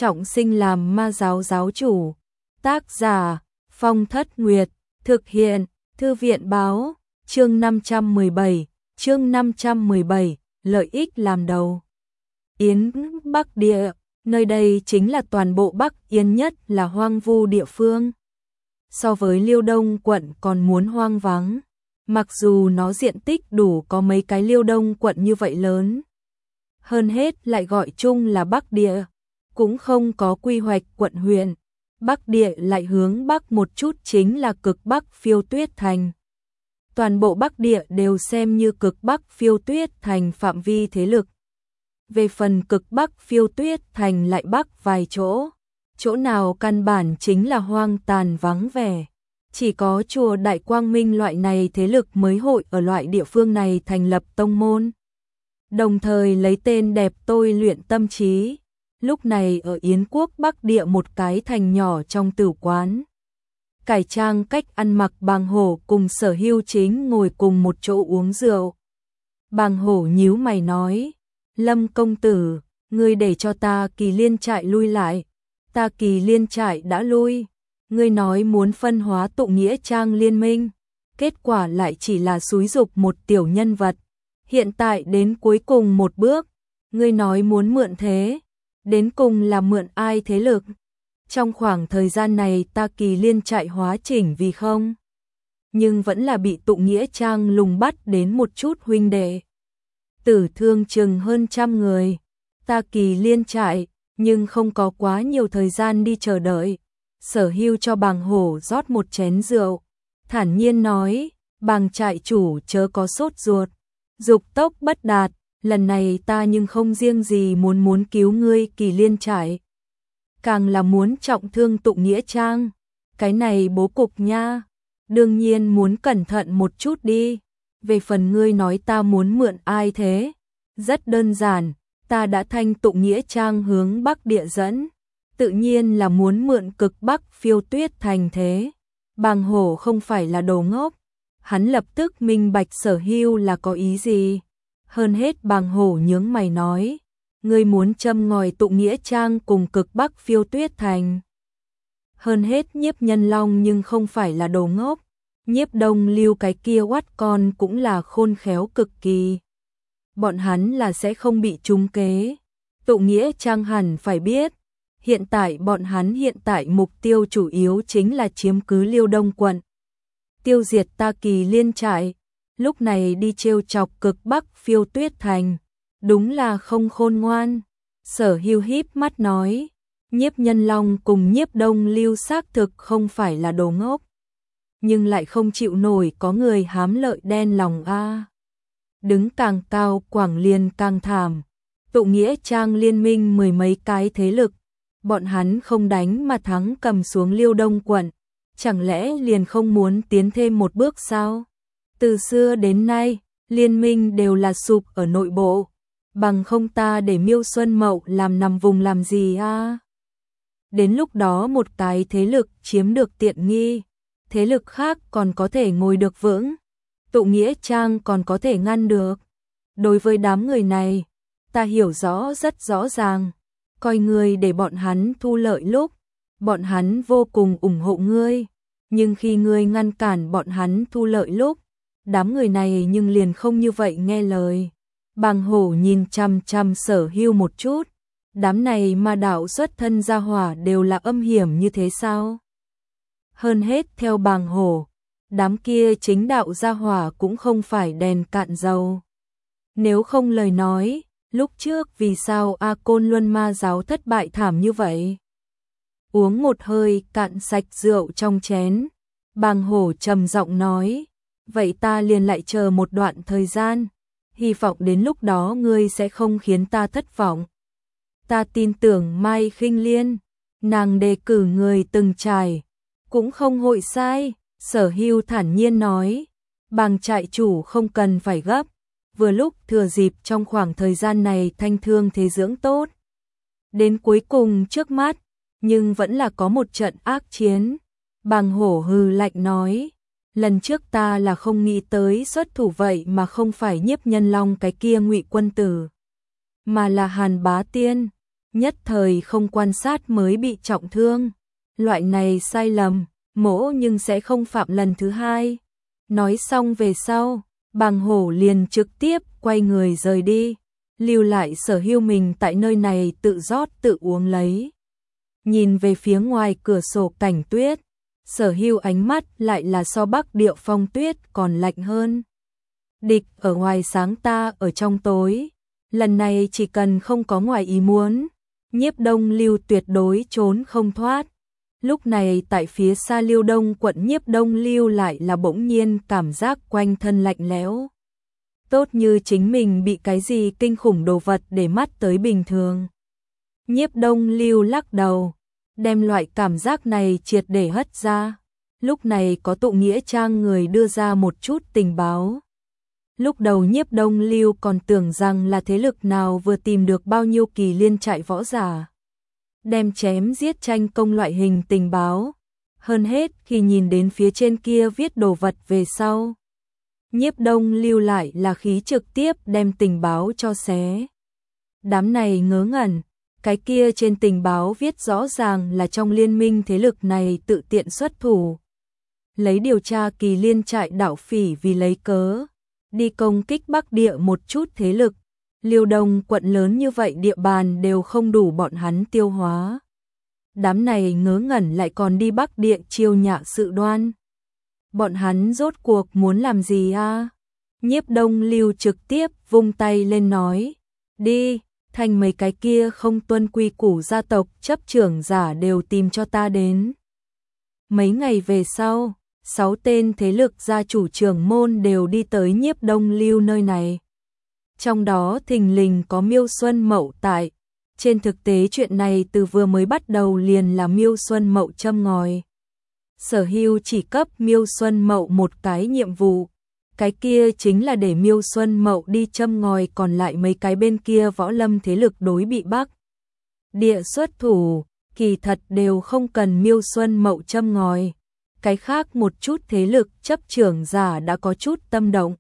trọng sinh làm ma giáo giáo chủ. Tác giả Phong Thất Nguyệt, thực hiện Thư viện báo, chương 517, lợi ích làm đầu. Yến Bắc Địa, nơi đây chính là toàn bộ Bắc Yên nhất là hoang vu địa phương. So với Liêu Đông quận còn muốn hoang vắng, mặc dù nó diện tích đủ có mấy cái Liêu Đông quận như vậy lớn. Hơn hết lại gọi chung là Bắc Địa, cũng không có quy hoạch quận huyện. Bắc Địa lại hướng Bắc một chút chính là cực Bắc Phiêu Tuyết Thành. Toàn bộ Bắc Địa đều xem như cực Bắc Phiêu Tuyết Thành phạm vi thế lực. Về phần cực Bắc Phiêu Tuyết Thành lại bắc vài chỗ, chỗ nào căn bản chính là hoang tàn vắng vẻ. Chỉ có chùa Đại Quang Minh loại này thế lực mới hội ở loại địa phương này thành lập tông môn. Đồng thời lấy tên đẹp tôi luyện tâm trí. Lúc này ở Yến quốc Bắc Địa một cái thành nhỏ trong tử quán. Cải trang cách ăn mặc Bàng Hổ cùng Sở Hưu Chính ngồi cùng một chỗ uống rượu. Bàng Hổ nhíu mày nói, Lâm công tử, ngươi để cho ta Kỳ Liên trại lui lại. Ta Kỳ Liên trại đã lui. Ngươi nói muốn phân hóa tụ nghĩa trang liên minh. Kết quả lại chỉ là xúi giục một tiểu nhân vật. Hiện tại đến cuối cùng một bước. Ngươi nói muốn mượn thế. Đến cùng là mượn ai thế lực? Trong khoảng thời gian này ta Kỳ Liên trại hóa chỉnh vì không. Nhưng vẫn là bị tụ nghĩa trang lùng bắt đến một chút huynh đệ. Tử thương chừng hơn 100 người. Ta Kỳ Liên trại, nhưng không có quá nhiều thời gian đi chờ đợi. Sở Hưu cho Bàng Hổ rót một chén rượu. Thản nhiên nói, Bàng trại chủ chớ có sốt ruột. Dục tốc bất đạt. Lần này ta nhưng không riêng gì muốn cứu ngươi Kỳ Liên trại. Càng là muốn trọng thương tụ nghĩa trang. Cái này bố cục nha. Đương nhiên muốn cẩn thận một chút đi. Về phần ngươi nói ta muốn mượn ai thế? Rất đơn giản, ta đã thanh tụ nghĩa trang hướng Bắc Địa dẫn. Tự nhiên là muốn mượn cực Bắc Phiêu Tuyết Thành thế. Bàng Hổ không phải là đồ ngốc. Hắn lập tức minh bạch Sở Hưu là có ý gì. Hơn hết Bàng Hổ nhướng mày nói, ngươi muốn châm ngòi tụ nghĩa trang cùng cực Bắc Phiêu Tuyết Thành. Hơn hết Nhiếp Nhân Long nhưng không phải là đồ ngốc. Nhiếp Đông Lưu cái kia oát con cũng là khôn khéo cực kỳ. Bọn hắn là sẽ không bị trúng kế. Tụ nghĩa trang hẳn phải biết, hiện tại bọn hắn hiện tại mục tiêu chủ yếu chính là chiếm cứ Liêu Đông quận. Tiêu diệt ta Kỳ Liên trại. Lúc này đi trêu chọc cực Bắc Phiêu Tuyết Thành, đúng là không khôn ngoan. Sở Hưu híp mắt nói, Nhiếp Nhân Long cùng Nhiếp Đông Lưu xác thực không phải là đồ ngốc, nhưng lại không chịu nổi có người hám lợi đen lòng a. Đứng càng cao quảng liền càng thảm. Tụ nghĩa trang liên minh mười mấy cái thế lực, bọn hắn không đánh mà thắng cầm xuống Liêu Đông quận, chẳng lẽ liền không muốn tiến thêm một bước sao? Từ xưa đến nay, liên minh đều là sụp ở nội bộ, bằng không ta để Miêu Xuân Mậu làm nằm vùng làm gì a? Đến lúc đó một cái thế lực chiếm được tiện nghi, thế lực khác còn có thể ngồi được vững, tụ nghĩa trang còn có thể ngăn được. Đối với đám người này, ta hiểu rõ rất rõ ràng, coi ngươi để bọn hắn thu lợi lúc, bọn hắn vô cùng ủng hộ ngươi, nhưng khi ngươi ngăn cản bọn hắn thu lợi lúc, đám người này nhưng liền không như vậy nghe lời. Bàng Hổ nhìn chằm chằm Sở Hưu một chút, đám này ma đạo xuất thân gia hỏa đều là âm hiểm như thế sao? Hơn hết theo Bàng Hổ, đám kia chính đạo gia hỏa cũng không phải đèn cạn dầu. Nếu không lời nói, lúc trước vì sao A Côn Luân ma giáo thất bại thảm như vậy? Uống một hơi cạn sạch rượu trong chén, Bàng Hổ trầm giọng nói, vậy ta liền lại chờ một đoạn thời gian, hy vọng đến lúc đó ngươi sẽ không khiến ta thất vọng. Ta tin tưởng Mai Khinh Liên, nàng đề cử người từng trải, cũng không hội sai. Sở Hưu thản nhiên nói, Bàng trại chủ không cần phải gấp, vừa lúc thừa dịp trong khoảng thời gian này thanh thương thế dưỡng tốt. Đến cuối cùng trước mắt, nhưng vẫn là có một trận ác chiến. Bàng Hổ hừ lạnh nói, lần trước ta là không nghĩ tới xuất thủ vậy mà không phải Nhiếp Nhân Long cái kia Ngụy quân tử, mà là Hàn Bá Tiên. nhất thời không quan sát mới bị trọng thương. Loại này sai lầm, mỗ nhưng sẽ không phạm lần thứ hai. Nói xong về sau, Bàng Hổ liền trực tiếp quay người rời đi, lưu lại Sở Hưu mình tại nơi này tự rót tự uống lấy. Nhìn về phía ngoài cửa sổ cảnh tuyết, Sở Hưu ánh mắt lại là so Bắc Địa phong tuyết còn lạnh hơn. Địch ở ngoài sáng ta ở trong tối, lần này chỉ cần không có ngoài ý muốn, Nhiếp Đông Lưu tuyệt đối trốn không thoát. Lúc này tại phía xa Liêu Đông quận Nhiếp Đông Lưu lại là bỗng nhiên cảm giác quanh thân lạnh lẽo. Tốt như chính mình bị cái gì kinh khủng đồ vật để mắt tới bình thường. Nhiếp Đông Lưu lắc đầu, đem loại cảm giác này triệt để hất ra. Lúc này có Tụ Nghĩa Trang người đưa ra một chút tình báo. Lúc đầu Nhiếp Đông Lưu còn tưởng rằng là thế lực nào vừa tìm được bao nhiêu kỳ liên trại võ giả, đem chém giết tranh công loại hình tình báo. Hơn hết khi nhìn đến phía trên kia viết đồ vật về sau, Nhiếp Đông Lưu lại là khí trực tiếp đem tình báo cho xé. Đám này ngớ ngẩn, cái kia trên tình báo viết rõ ràng là trong liên minh thế lực này tự tiện xuất thủ, lấy điều tra kỳ liên trại đạo phỉ vì lấy cớ, đi công kích Bắc Địa một chút thế lực. Liêu Đông quận lớn như vậy địa bàn đều không đủ bọn hắn tiêu hóa. Đám này ngớ ngẩn lại còn đi Bắc Địa chiêu nhạ sự đoan. Bọn hắn rốt cuộc muốn làm gì a? Nhiếp Đông Lưu trực tiếp vung tay lên nói, đi, thành mấy cái kia không tuân quy củ gia tộc chấp trưởng giả đều tìm cho ta đến. Mấy ngày về sau, 6 tên thế lực gia chủ trưởng môn đều đi tới Nhiếp Đông Lưu nơi này. Trong đó thình lình có Miêu Xuân Mậu tại. Trên thực tế chuyện này từ vừa mới bắt đầu liền là Miêu Xuân Mậu châm ngòi. Sở Hưu chỉ cấp Miêu Xuân Mậu một cái nhiệm vụ, cái kia chính là để Miêu Xuân Mậu đi châm ngòi còn lại mấy cái bên kia võ lâm thế lực đối bị Bắc Địa xuất thủ, kỳ thật đều không cần Miêu Xuân Mậu châm ngòi. Cái khác một chút thế lực chấp trưởng giả đã có chút tâm động.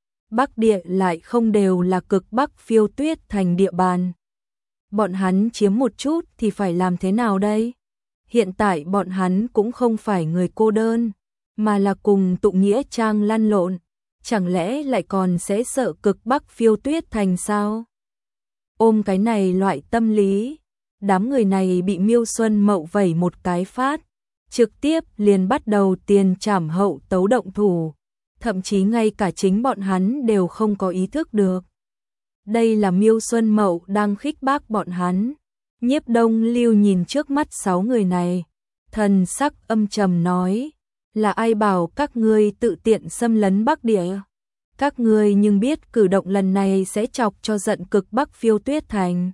Bắc Địa lại không đều là cực Bắc Phiêu Tuyết thành địa bàn. Bọn hắn chiếm một chút thì phải làm thế nào đây? Hiện tại bọn hắn cũng không phải người cô đơn, mà là cùng Tụ Nghĩa Trang lăn lộn. Chẳng lẽ lại còn sẽ sợ cực Bắc Phiêu Tuyết thành sao? Ôm cái này loại tâm lý, đám người này bị Miêu Xuân Mậu vẩy một cái phát, trực tiếp liền bắt đầu tiền trảm hậu tấu động thủ. Thậm chí ngay cả chính bọn hắn đều không có ý thức được. Đây là Miêu Xuân Mậu đang khích bác bọn hắn. Nhiếp Đông Lưu nhìn trước mắt 6 người này, thần sắc âm trầm nói, là ai bảo các ngươi tự tiện xâm lấn Bắc Địa? Các ngươi nhưng biết cử động lần này sẽ chọc cho giận cực Bắc Phiêu Tuyết thành.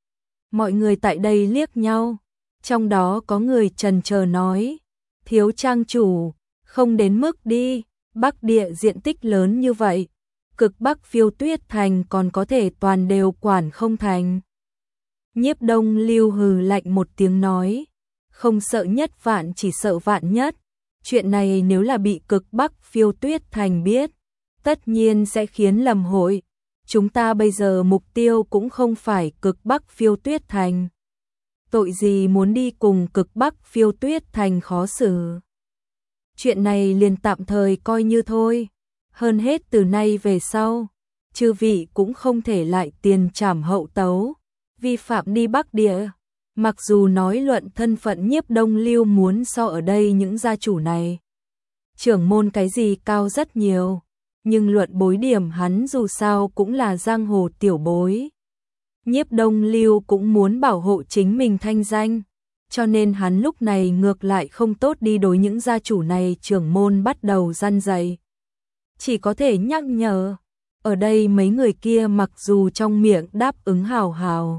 Mọi người tại đây liếc nhau, trong đó có người chần chờ nói, thiếu trang chủ, không đến mức đi. Bắc Địa diện tích lớn như vậy, cực Bắc Phiêu Tuyết thành còn có thể toàn đều quản không thành. Nhiếp Đông Lưu hừ lạnh một tiếng nói, không sợ nhất vạn chỉ sợ vạn nhất. Chuyện này nếu là bị cực Bắc Phiêu Tuyết thành biết, tất nhiên sẽ khiến lầm hội. Chúng ta bây giờ mục tiêu cũng không phải cực Bắc Phiêu Tuyết thành. Tội gì muốn đi cùng cực Bắc Phiêu Tuyết thành khó xử. Chuyện này liền tạm thời coi như thôi. Hơn hết từ nay về sau, chư vị cũng không thể lại tiền trảm hậu tấu, vi phạm đi Bắc Địa. Mặc dù nói luận thân phận Nhiếp Đông Lưu muốn so ở đây những gia chủ này, trưởng môn cái gì cao rất nhiều, nhưng luận bối điểm hắn dù sao cũng là giang hồ tiểu bối. Nhiếp Đông Lưu cũng muốn bảo hộ chính mình thanh danh, cho nên hắn lúc này ngược lại không tốt đi đối những gia chủ này trưởng môn bắt đầu răn dạy. Chỉ có thể nhắc nhở, ở đây mấy người kia mặc dù trong miệng đáp ứng hào hào,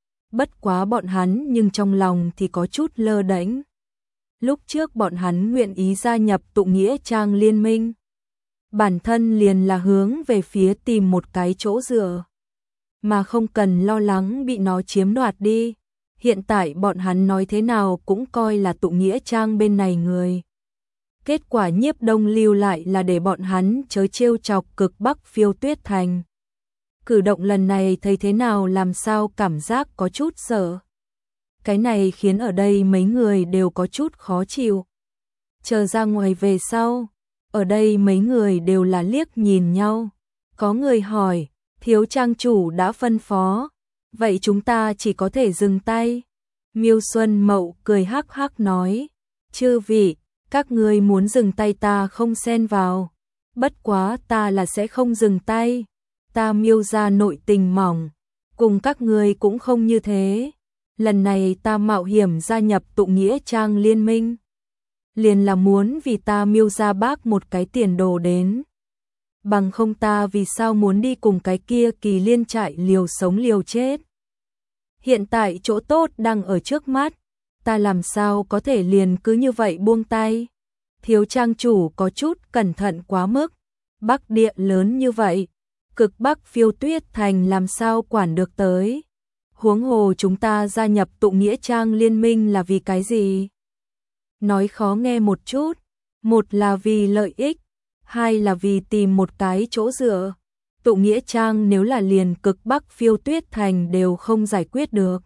bất quá bọn hắn nhưng trong lòng thì có chút lơ đễnh. Lúc trước bọn hắn nguyện ý gia nhập Tụ Nghĩa Trang liên minh, bản thân liền là hướng về phía tìm một cái chỗ dựa, mà không cần lo lắng bị nó chiếm đoạt đi. Hiện tại bọn hắn nói thế nào cũng coi là Tụ Nghĩa Trang bên này người. Kết quả Nhiếp Đông Lưu lại là để bọn hắn chớ trêu chọc cực Bắc Phiêu Tuyết thành. Cử động lần này thấy thế nào làm sao cảm giác có chút sợ. Cái này khiến ở đây mấy người đều có chút khó chịu. Chờ ra ngoài về sau, ở đây mấy người đều là liếc nhìn nhau. Có người hỏi, thiếu trang chủ đã phân phó, vậy chúng ta chỉ có thể dừng tay. Miêu Xuân Mậu cười hắc hắc nói, chư vị, các ngươi muốn dừng tay ta không xen vào. Bất quá ta là sẽ không dừng tay. Ta Miêu gia nội tình mỏng, cùng các ngươi cũng không như thế. Lần này ta mạo hiểm gia nhập tụ nghĩa trang liên minh. Liền là muốn vì ta Miêu gia bác một cái tiền đồ đến. Bằng không ta vì sao muốn đi cùng cái kia Kỳ Liên trại liều sống liều chết. Hiện tại chỗ tốt đang ở trước mắt, ta làm sao có thể liền cứ như vậy buông tay. Thiếu trang chủ có chút cẩn thận quá mức, Bắc địa lớn như vậy, cực Bắc Phiêu Tuyết Thành làm sao quản được tới. Huống hồ chúng ta gia nhập tụ nghĩa trang liên minh là vì cái gì? Nói khó nghe một chút, một là vì lợi ích, hai là vì tìm một cái chỗ dựa. Tụ nghĩa trang nếu là liền cực Bắc Phiêu Tuyết Thành đều không giải quyết được.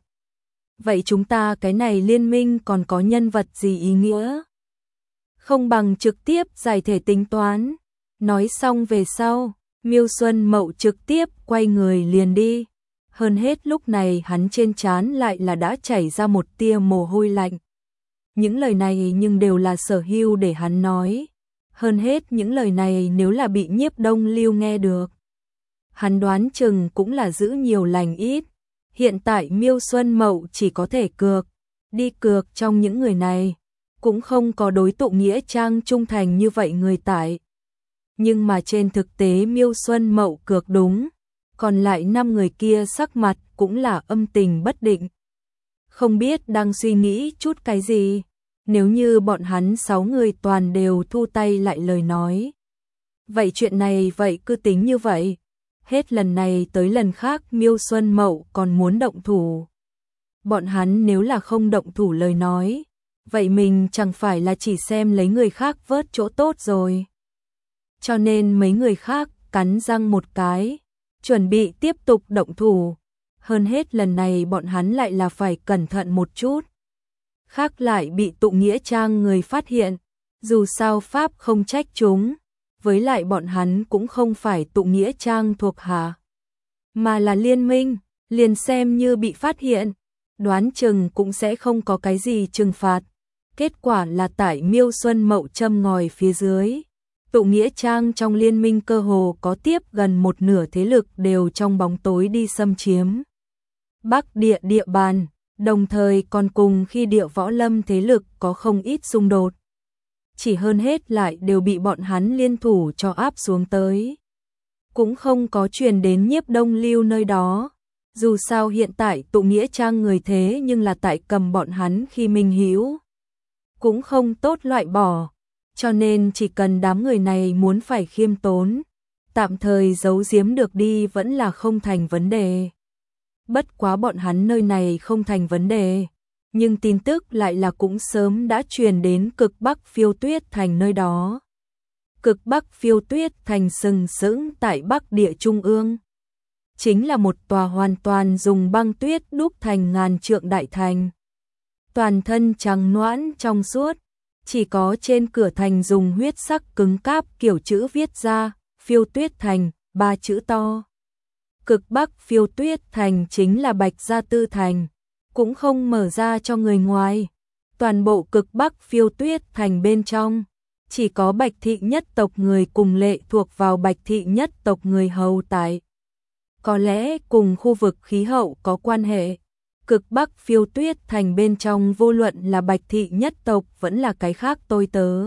Vậy chúng ta cái này liên minh còn có nhân vật gì ý nghĩa? Không bằng trực tiếp giải thể tính toán. Nói xong về sau, Miêu Xuân Mậu trực tiếp quay người liền đi. Hơn hết lúc này hắn trên trán lại là đã chảy ra một tia mồ hôi lạnh. Những lời này nhưng đều là Sở Hưu để hắn nói. Hơn hết những lời này nếu là bị Nhiếp Đông Lưu nghe được, hắn đoán chừng cũng là giữ nhiều lành ít. Hiện tại Miêu Xuân Mậu chỉ có thể cược, đi cược trong những người này, cũng không có đối tụ nghĩa trang trung thành như vậy người tại. Nhưng mà trên thực tế Miêu Xuân Mậu cược đúng, còn lại 5 người kia sắc mặt cũng là âm tình bất định. Không biết đang suy nghĩ chút cái gì, nếu như bọn hắn 6 người toàn đều thu tay lại lời nói. Vậy chuyện này vậy cứ tính như vậy. Hết lần này tới lần khác Miêu Xuân Mậu còn muốn động thủ. Bọn hắn nếu là không động thủ lời nói, vậy mình chẳng phải là chỉ xem lấy người khác vớt chỗ tốt rồi. Cho nên mấy người khác cắn răng một cái, chuẩn bị tiếp tục động thủ. Hơn hết lần này bọn hắn lại là phải cẩn thận một chút. Khác lại bị tụ nghĩa trang người phát hiện, dù sao Pháp không trách chúng. Với lại bọn hắn cũng không phải tụ nghĩa trang thuộc hạ, mà là liên minh, liền xem như bị phát hiện, đoán chừng cũng sẽ không có cái gì trừng phạt. Kết quả là tại Miêu Xuân Mậu châm ngòi phía dưới, tụ nghĩa trang trong liên minh cơ hồ có tiếp gần một nửa thế lực đều trong bóng tối đi xâm chiếm Bắc địa địa bàn, đồng thời còn cùng khi địa võ lâm thế lực có không ít xung đột. Chỉ hơn hết lại đều bị bọn hắn liên thủ cho áp xuống tới. Cũng không có truyền đến Nhiếp Đông Lưu nơi đó. Dù sao hiện tại tụ nghĩa trang người thế nhưng là tại cầm bọn hắn khi minh hữu, cũng không tốt loại bỏ. Cho nên chỉ cần đám người này muốn phải khiêm tốn, tạm thời giấu giếm được đi vẫn là không thành vấn đề. Bất quá bọn hắn nơi này không thành vấn đề. Nhưng tin tức lại là cũng sớm đã truyền đến cực Bắc Phiêu Tuyết Thành nơi đó. Cực Bắc Phiêu Tuyết Thành sừng sững tại Bắc địa trung ương. Chính là một tòa hoàn toàn dùng băng tuyết đúc thành ngàn trượng đại thành. Toàn thân trắng noãn trong suốt, chỉ có trên cửa thành dùng huyết sắc cứng cáp kiểu chữ viết ra, Phiêu Tuyết Thành, 3 chữ to. Cực Bắc Phiêu Tuyết Thành chính là Bạch Gia Tư Thành. Cũng không mở ra cho người ngoài. Toàn bộ cực Bắc Phiêu Tuyết Thành bên trong, chỉ có Bạch thị nhất tộc người cùng lệ thuộc vào Bạch thị nhất tộc người hầu tại. Có lẽ cùng khu vực khí hậu có quan hệ. Cực Bắc Phiêu Tuyết Thành bên trong vô luận là Bạch thị nhất tộc vẫn là cái khác tôi tớ,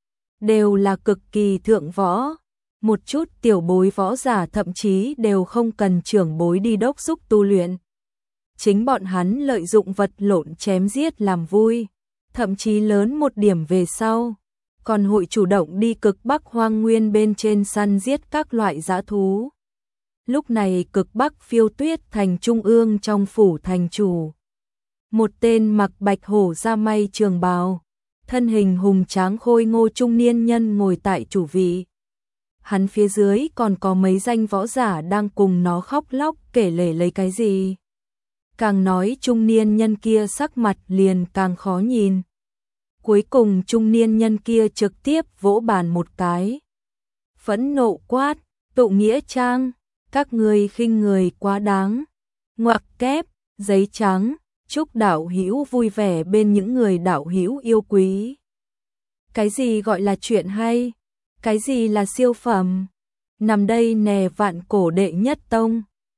đều là cực kỳ thượng võ. Một chút tiểu bối võ giả thậm chí đều không cần trưởng bối đi đốc thúc tu luyện. Chính bọn hắn lợi dụng vật lộn chém giết làm vui, thậm chí lớn một điểm về sau, còn hội chủ động đi cực Bắc hoang nguyên bên trên săn giết các loại dã thú. Lúc này cực Bắc Phiêu Tuyết Thành trung ương trong phủ thành chủ, một tên mặc bạch hổ da may trường bào, thân hình hùng tráng khôi ngô trung niên nhân ngồi tại chủ vị. hắn phía dưới còn có mấy danh võ giả đang cùng nó khóc lóc kể lể lấy cái gì. Càng nói trung niên nhân kia sắc mặt liền càng khó nhìn. Cuối cùng trung niên nhân kia trực tiếp vỗ bàn một cái. Phẫn nộ quát, Tụ Nghĩa Trang, các ngươi khinh người quá đáng. Ngoặc kép, giấy trắng, chúc đạo hữu vui vẻ bên những người đạo hữu yêu quý. Cái gì gọi là chuyện hay? Cái gì là siêu phẩm? Nằm đây nè Vạn Cổ đệ nhất tông.